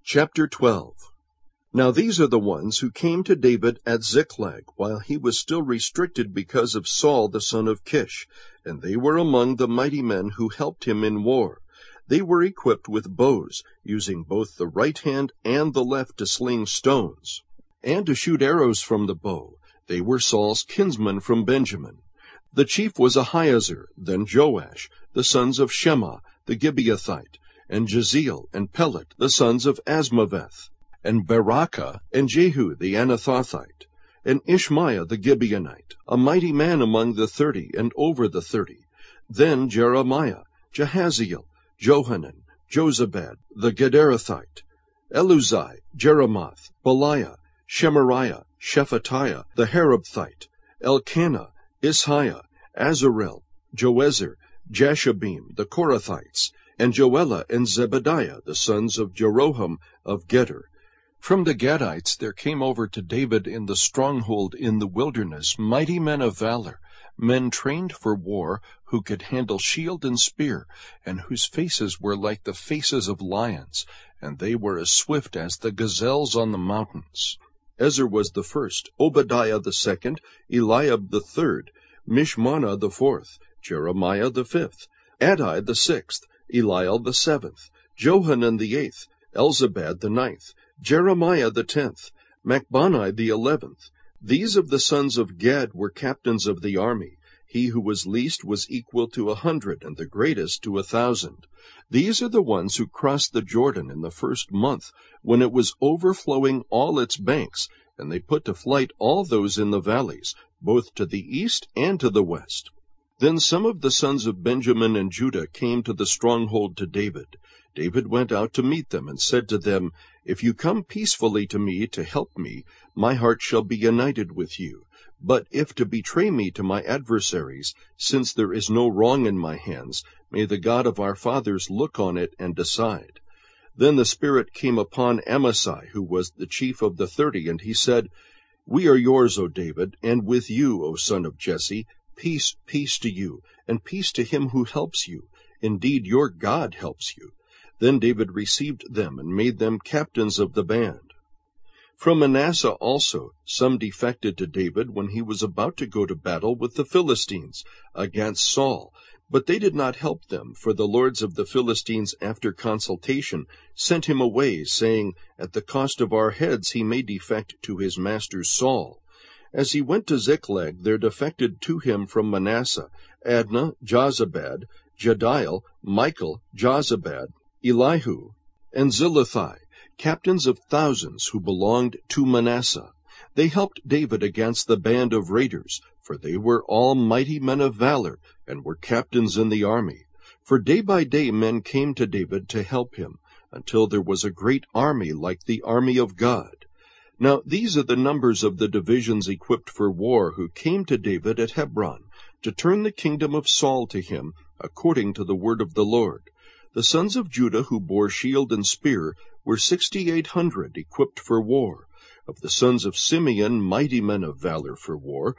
Chapter 12. Now these are the ones who came to David at Ziklag, while he was still restricted because of Saul the son of Kish, and they were among the mighty men who helped him in war. They were equipped with bows, using both the right hand and the left to sling stones, and to shoot arrows from the bow. They were Saul's kinsmen from Benjamin. The chief was Ahiezer, then Joash, the sons of Shema, the Gibeathite, and Jeziel and Pelet, the sons of Asmaveth, and Berakah, and Jehu the Anathothite, and Ishmaiah the Gibeonite, a mighty man among the 30 and over the 30. Then Jeremiah, Jahaziel, Johanan, Jozabad the Gederathite, Eluzai, Jeremoth, Beliah, Shemariah, Shephatiah the Harabthite, Elkanah, Ishiah, Azarel, Joezer, Jashabim the Korathites, and Joelah and Zebadiah, the sons of Jeroham of Geder. From the Gadites there came over to David in the stronghold in the wilderness mighty men of valor, men trained for war, who could handle shield and spear, and whose faces were like the faces of lions, and they were as swift as the gazelles on the mountains. Ezer was the first, Obadiah the second, Eliab the third, Mishmannah the fourth, Jeremiah the fifth, Addai the sixth, Eliel the seventh, Johanan the eighth, Elzabad the ninth, Jeremiah the 10th, Machbani the 11th. These of the sons of Gad were captains of the army. He who was least was equal to 100, and the greatest to 1,000. These are the ones who crossed the Jordan in the first month, when it was overflowing all its banks, and they put to flight all those in the valleys, both to the east and to the west. Then some of the sons of Benjamin and Judah came to the stronghold to David. David went out to meet them, and said to them, If you come peacefully to me to help me, my heart shall be united with you. But if to betray me to my adversaries, since there is no wrong in my hands, may the God of our fathers look on it and decide. Then the Spirit came upon Amasai, who was the chief of the 30, and he said, We are yours, O David, and with you, O son of Jesse. Peace, peace to you, and peace to him who helps you. Indeed, your God helps you. Then David received them and made them captains of the band. From Manasseh also some defected to David when he was about to go to battle with the Philistines against Saul. But they did not help them, for the lords of the Philistines, after consultation, sent him away, saying, At the cost of our heads he may defect to his master Saul. As he went to Ziklag, there defected to him from Manasseh Adnah, Jozabad, Jediel, Michael, Jozabad, Elihu, and Zilithai, captains of thousands who belonged to Manasseh. They helped David against the band of raiders, for they were all mighty men of valor, and were captains in the army. For day by day men came to David to help him, until there was a great army like the army of God. Now these are the numbers of the divisions equipped for war who came to David at Hebron, to turn the kingdom of Saul to him, according to the word of the Lord. The sons of Judah who bore shield and spear were 6,800 equipped for war. Of the sons of Simeon, mighty men of valor for war,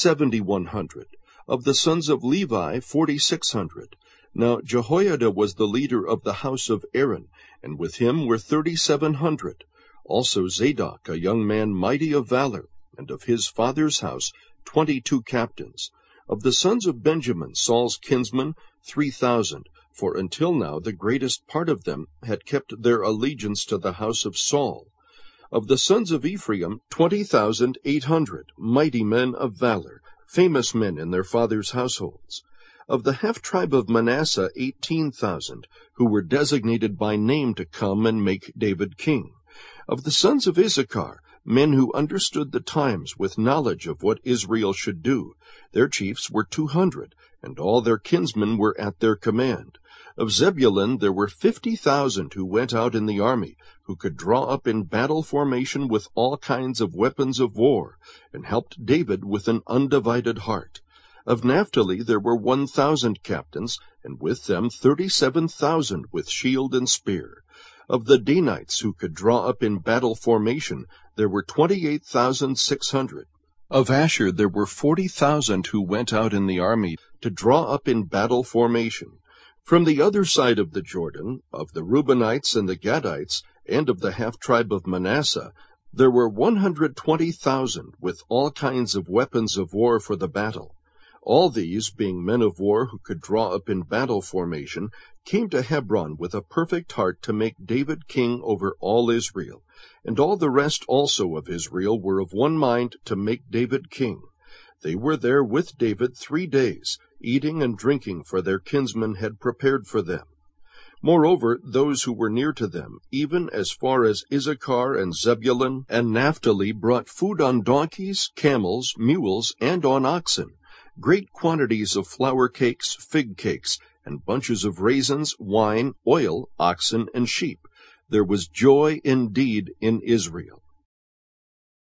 7,100. Of the sons of Levi, 4,600. Now Jehoiada was the leader of the house of Aaron, and with him were 3,700. Also Zadok, a young man mighty of valor, and of his father's house 22 captains. Of the sons of Benjamin, Saul's kinsmen, 3,000, for until now the greatest part of them had kept their allegiance to the house of Saul. Of the sons of Ephraim, 20,800, mighty men of valor, famous men in their fathers' households. Of the half-tribe of Manasseh, 18,000, who were designated by name to come and make David king. Of the sons of Issachar, men who understood the times with knowledge of what Israel should do, their chiefs were 200, and all their kinsmen were at their command. Of Zebulun there were 50,000 who went out in the army, who could draw up in battle formation with all kinds of weapons of war, and helped David with an undivided heart. Of Naphtali there were 1,000 captains, and with them 37,000 with shield and spear. Of the Danites who could draw up in battle formation, there were 28,600. Of Asher there were 40,000 who went out in the army to draw up in battle formation. From the other side of the Jordan, of the Reubenites and the Gadites, and of the half-tribe of Manasseh, there were 120,000 with all kinds of weapons of war for the battle. All these, being men of war who could draw up in battle formation, came to Hebron with a perfect heart to make David king over all Israel. And all the rest also of Israel were of one mind to make David king. They were there with David 3 days, eating and drinking, for their kinsmen had prepared for them. Moreover, those who were near to them, even as far as Issachar and Zebulun and Naphtali, brought food on donkeys, camels, mules, and on oxen, great quantities of flour cakes, fig cakes, and bunches of raisins, wine, oil, oxen, and sheep. There was joy indeed in Israel.